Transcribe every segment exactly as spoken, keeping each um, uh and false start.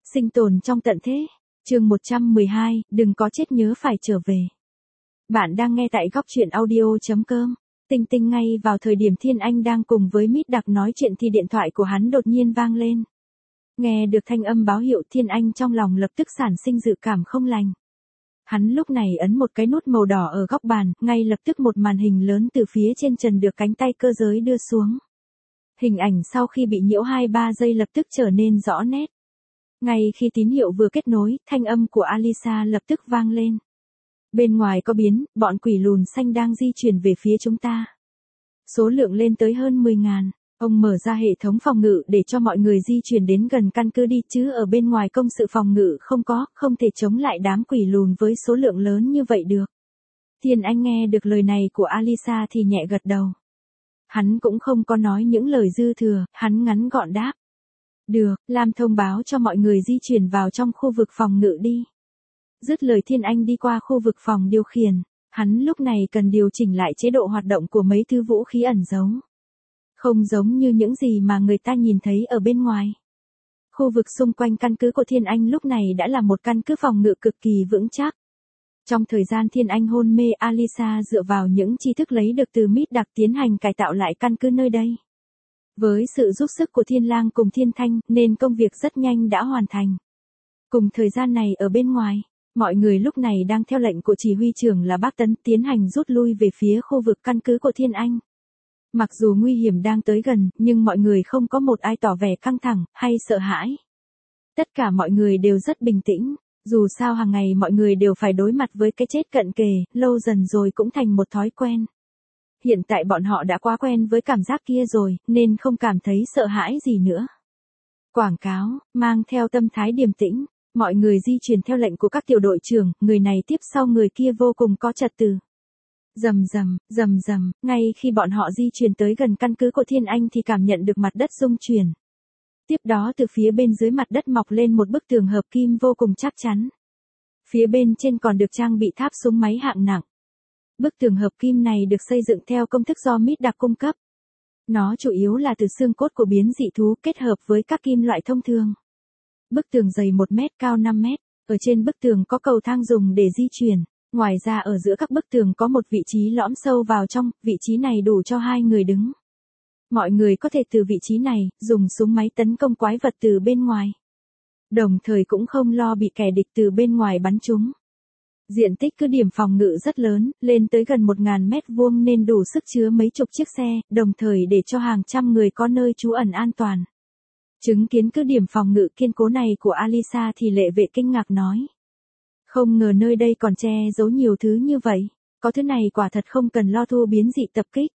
Sinh tồn trong tận thế. Chương một trăm mười hai, đừng có chết nhớ phải trở về. Bạn đang nghe tại góc truyện audio chấm com. Tinh tinh ngay vào thời điểm Thiên Anh đang cùng với Mít Đặc nói chuyện thì điện thoại của hắn đột nhiên vang lên. Nghe được thanh âm báo hiệu, Thiên Anh trong lòng lập tức sản sinh dự cảm không lành. Hắn lúc này ấn một cái nút màu đỏ ở góc bàn, ngay lập tức một màn hình lớn từ phía trên trần được cánh tay cơ giới đưa xuống. Hình ảnh sau khi bị nhiễu hai ba giây lập tức trở nên rõ nét. Ngay khi tín hiệu vừa kết nối, thanh âm của Alisa lập tức vang lên. Bên ngoài có biến, bọn quỷ lùn xanh đang di chuyển về phía chúng ta. Số lượng lên tới hơn mười ngàn. Ông mở ra hệ thống phòng ngự để cho mọi người di chuyển đến gần căn cứ đi, chứ ở bên ngoài công sự phòng ngự không có, không thể chống lại đám quỷ lùn với số lượng lớn như vậy được. Thiên Anh nghe được lời này của Alisa thì nhẹ gật đầu. Hắn cũng không có nói những lời dư thừa, hắn ngắn gọn đáp. Được, làm thông báo cho mọi người di chuyển vào trong khu vực phòng ngự đi. Dứt lời Thiên Anh đi qua khu vực phòng điều khiển, hắn lúc này cần điều chỉnh lại chế độ hoạt động của mấy thứ vũ khí ẩn giấu. Không giống như những gì mà người ta nhìn thấy ở bên ngoài. Khu vực xung quanh căn cứ của Thiên Anh lúc này đã là một căn cứ phòng ngự cực kỳ vững chắc. Trong thời gian Thiên Anh hôn mê, Alisa dựa vào những tri thức lấy được từ Mít Đặc tiến hành cải tạo lại căn cứ nơi đây. Với sự giúp sức của Thiên Lang cùng Thiên Thanh nên công việc rất nhanh đã hoàn thành. Cùng thời gian này ở bên ngoài, mọi người lúc này đang theo lệnh của chỉ huy trưởng là Bác Tấn tiến hành rút lui về phía khu vực căn cứ của Thiên Anh. Mặc dù nguy hiểm đang tới gần, nhưng mọi người không có một ai tỏ vẻ căng thẳng hay sợ hãi. Tất cả mọi người đều rất bình tĩnh, dù sao hàng ngày mọi người đều phải đối mặt với cái chết cận kề, lâu dần rồi cũng thành một thói quen. Hiện tại bọn họ đã quá quen với cảm giác kia rồi, nên không cảm thấy sợ hãi gì nữa. Quảng cáo, mang theo tâm thái điềm tĩnh, mọi người di chuyển theo lệnh của các tiểu đội trưởng, người này tiếp sau người kia vô cùng có trật tự. Rầm rầm, rầm rầm, ngay khi bọn họ di chuyển tới gần căn cứ của Thiên Anh thì cảm nhận được mặt đất rung chuyển. Tiếp đó từ phía bên dưới mặt đất mọc lên một bức tường hợp kim vô cùng chắc chắn. Phía bên trên còn được trang bị tháp súng máy hạng nặng. Bức tường hợp kim này được xây dựng theo công thức do Mít Đặc cung cấp. Nó chủ yếu là từ xương cốt của biến dị thú kết hợp với các kim loại thông thường. Bức tường dày một mét, cao năm mét, ở trên bức tường có cầu thang dùng để di chuyển. Ngoài ra ở giữa các bức tường có một vị trí lõm sâu vào trong, vị trí này đủ cho hai người đứng. Mọi người có thể từ vị trí này, dùng súng máy tấn công quái vật từ bên ngoài. Đồng thời cũng không lo bị kẻ địch từ bên ngoài bắn trúng. Diện tích cứ điểm phòng ngự rất lớn, lên tới gần một nghìn mét vuông nên đủ sức chứa mấy chục chiếc xe, đồng thời để cho hàng trăm người có nơi trú ẩn an toàn. Chứng kiến cứ điểm phòng ngự kiên cố này của Alisa thì Lệ Vệ kinh ngạc nói. Không ngờ nơi đây còn che giấu nhiều thứ như vậy, có thứ này quả thật không cần lo thu biến dị tập kích.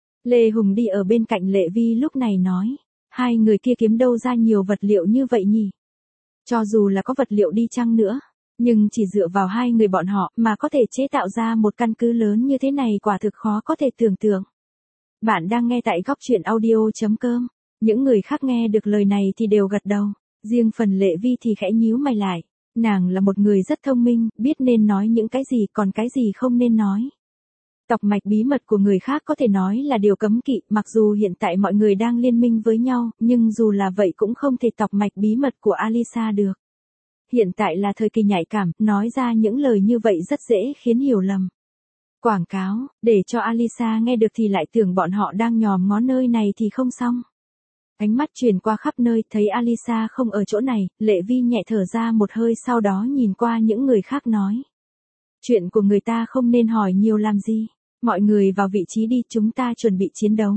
Lê Hùng đi ở bên cạnh Lệ Vi lúc này nói, hai người kia kiếm đâu ra nhiều vật liệu như vậy nhỉ? Cho dù là có vật liệu đi chăng nữa, nhưng chỉ dựa vào hai người bọn họ mà có thể chế tạo ra một căn cứ lớn như thế này quả thực khó có thể tưởng tượng. Bạn đang nghe tại góc truyện audio chấm com. Những người khác nghe được lời này thì đều gật đầu, riêng phần Lệ Vi thì khẽ nhíu mày lại. Nàng là một người rất thông minh, biết nên nói những cái gì còn cái gì không nên nói. Tọc mạch bí mật của người khác có thể nói là điều cấm kỵ, mặc dù hiện tại mọi người đang liên minh với nhau, nhưng dù là vậy cũng không thể tọc mạch bí mật của Alisa được. Hiện tại là thời kỳ nhạy cảm, nói ra những lời như vậy rất dễ khiến hiểu lầm. Quảng cáo, để cho Alisa nghe được thì lại tưởng bọn họ đang nhòm ngó nơi này thì không xong. Ánh mắt truyền qua khắp nơi, thấy Alisa không ở chỗ này, Lệ Vi nhẹ thở ra một hơi sau đó nhìn qua những người khác nói. Chuyện của người ta không nên hỏi nhiều làm gì, mọi người vào vị trí đi, chúng ta chuẩn bị chiến đấu.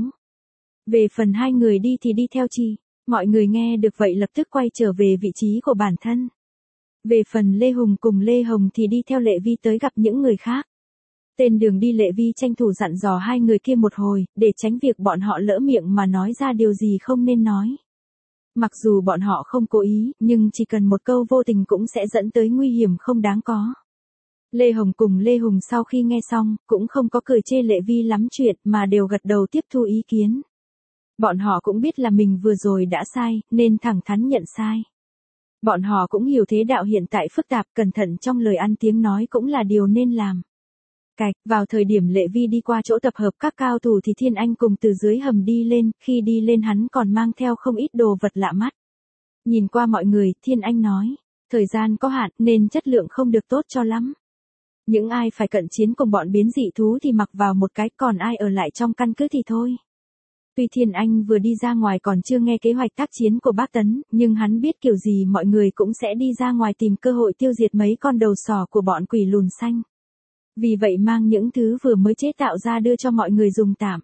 Về phần hai người đi thì đi theo chi, mọi người nghe được vậy lập tức quay trở về vị trí của bản thân. Về phần Lê Hùng cùng Lê Hồng thì đi theo Lệ Vi tới gặp những người khác. Tên đường đi Lệ Vi tranh thủ dặn dò hai người kia một hồi, để tránh việc bọn họ lỡ miệng mà nói ra điều gì không nên nói. Mặc dù bọn họ không cố ý, nhưng chỉ cần một câu vô tình cũng sẽ dẫn tới nguy hiểm không đáng có. Lê Hồng cùng Lê Hùng sau khi nghe xong, cũng không có cười chê Lệ Vi lắm chuyện mà đều gật đầu tiếp thu ý kiến. Bọn họ cũng biết là mình vừa rồi đã sai, nên thẳng thắn nhận sai. Bọn họ cũng hiểu thế đạo hiện tại phức tạp, cẩn thận trong lời ăn tiếng nói cũng là điều nên làm. Cạch, vào thời điểm Lệ Vi đi qua chỗ tập hợp các cao thủ thì Thiên Anh cùng từ dưới hầm đi lên, khi đi lên hắn còn mang theo không ít đồ vật lạ mắt. Nhìn qua mọi người, Thiên Anh nói, thời gian có hạn nên chất lượng không được tốt cho lắm. Những ai phải cận chiến cùng bọn biến dị thú thì mặc vào một cái, còn ai ở lại trong căn cứ thì thôi. Tuy Thiên Anh vừa đi ra ngoài còn chưa nghe kế hoạch tác chiến của bác Tấn, nhưng hắn biết kiểu gì mọi người cũng sẽ đi ra ngoài tìm cơ hội tiêu diệt mấy con đầu sỏ của bọn quỷ lùn xanh. Vì vậy mang những thứ vừa mới chế tạo ra đưa cho mọi người dùng tạm.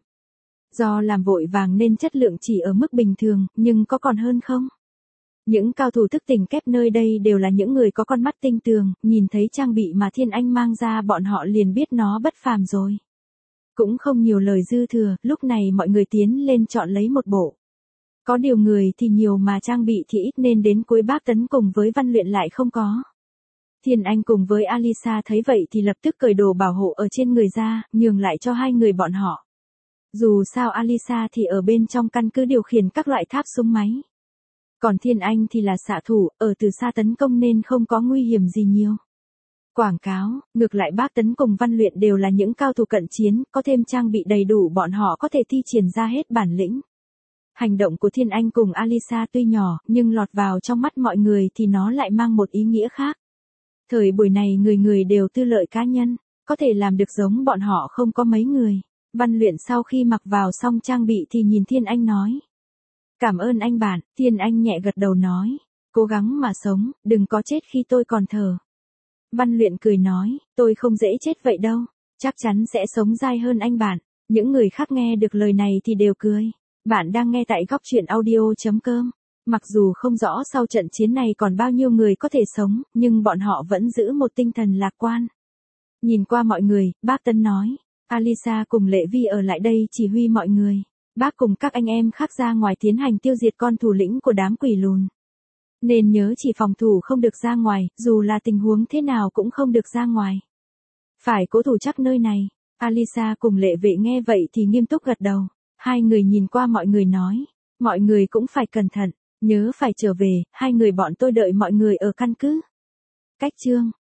Do làm vội vàng nên chất lượng chỉ ở mức bình thường, nhưng có còn hơn không? Những cao thủ thức tỉnh kép nơi đây đều là những người có con mắt tinh tường, nhìn thấy trang bị mà Thiên Anh mang ra bọn họ liền biết nó bất phàm rồi. Cũng không nhiều lời dư thừa, lúc này mọi người tiến lên chọn lấy một bộ. Có điều người thì nhiều mà trang bị thì ít nên đến cuối bác Tấn cùng với Văn Luyện lại không có. Thiên Anh cùng với Alisa thấy vậy thì lập tức cởi đồ bảo hộ ở trên người ra, nhường lại cho hai người bọn họ. Dù sao Alisa thì ở bên trong căn cứ điều khiển các loại tháp súng máy. Còn Thiên Anh thì là xạ thủ, ở từ xa tấn công nên không có nguy hiểm gì nhiều. Quảng cáo, ngược lại bác Tấn cùng Văn Luyện đều là những cao thủ cận chiến, có thêm trang bị đầy đủ bọn họ có thể thi triển ra hết bản lĩnh. Hành động của Thiên Anh cùng Alisa tuy nhỏ, nhưng lọt vào trong mắt mọi người thì nó lại mang một ý nghĩa khác. Thời buổi này người người đều tư lợi cá nhân, có thể làm được giống bọn họ không có mấy người. Văn Luyện sau khi mặc vào xong trang bị thì nhìn Thiên Anh nói. Cảm ơn anh bạn, Thiên Anh nhẹ gật đầu nói. Cố gắng mà sống, đừng có chết khi tôi còn thở. Văn Luyện cười nói, tôi không dễ chết vậy đâu, chắc chắn sẽ sống dai hơn anh bạn. Những người khác nghe được lời này thì đều cười. Bạn đang nghe tại góc truyện audio.com. Mặc dù không rõ sau trận chiến này còn bao nhiêu người có thể sống, nhưng bọn họ vẫn giữ một tinh thần lạc quan. Nhìn qua mọi người, bác Tấn nói, Alisa cùng Lệ Vi ở lại đây chỉ huy mọi người. Bác cùng các anh em khác ra ngoài tiến hành tiêu diệt con thủ lĩnh của đám quỷ lùn. Nên nhớ chỉ phòng thủ không được ra ngoài, dù là tình huống thế nào cũng không được ra ngoài. Phải cố thủ chắc nơi này. Alisa cùng Lệ Vệ nghe vậy thì nghiêm túc gật đầu. Hai người nhìn qua mọi người nói, mọi người cũng phải cẩn thận, nhớ phải trở về, hai người bọn tôi đợi mọi người ở căn cứ. Cách chương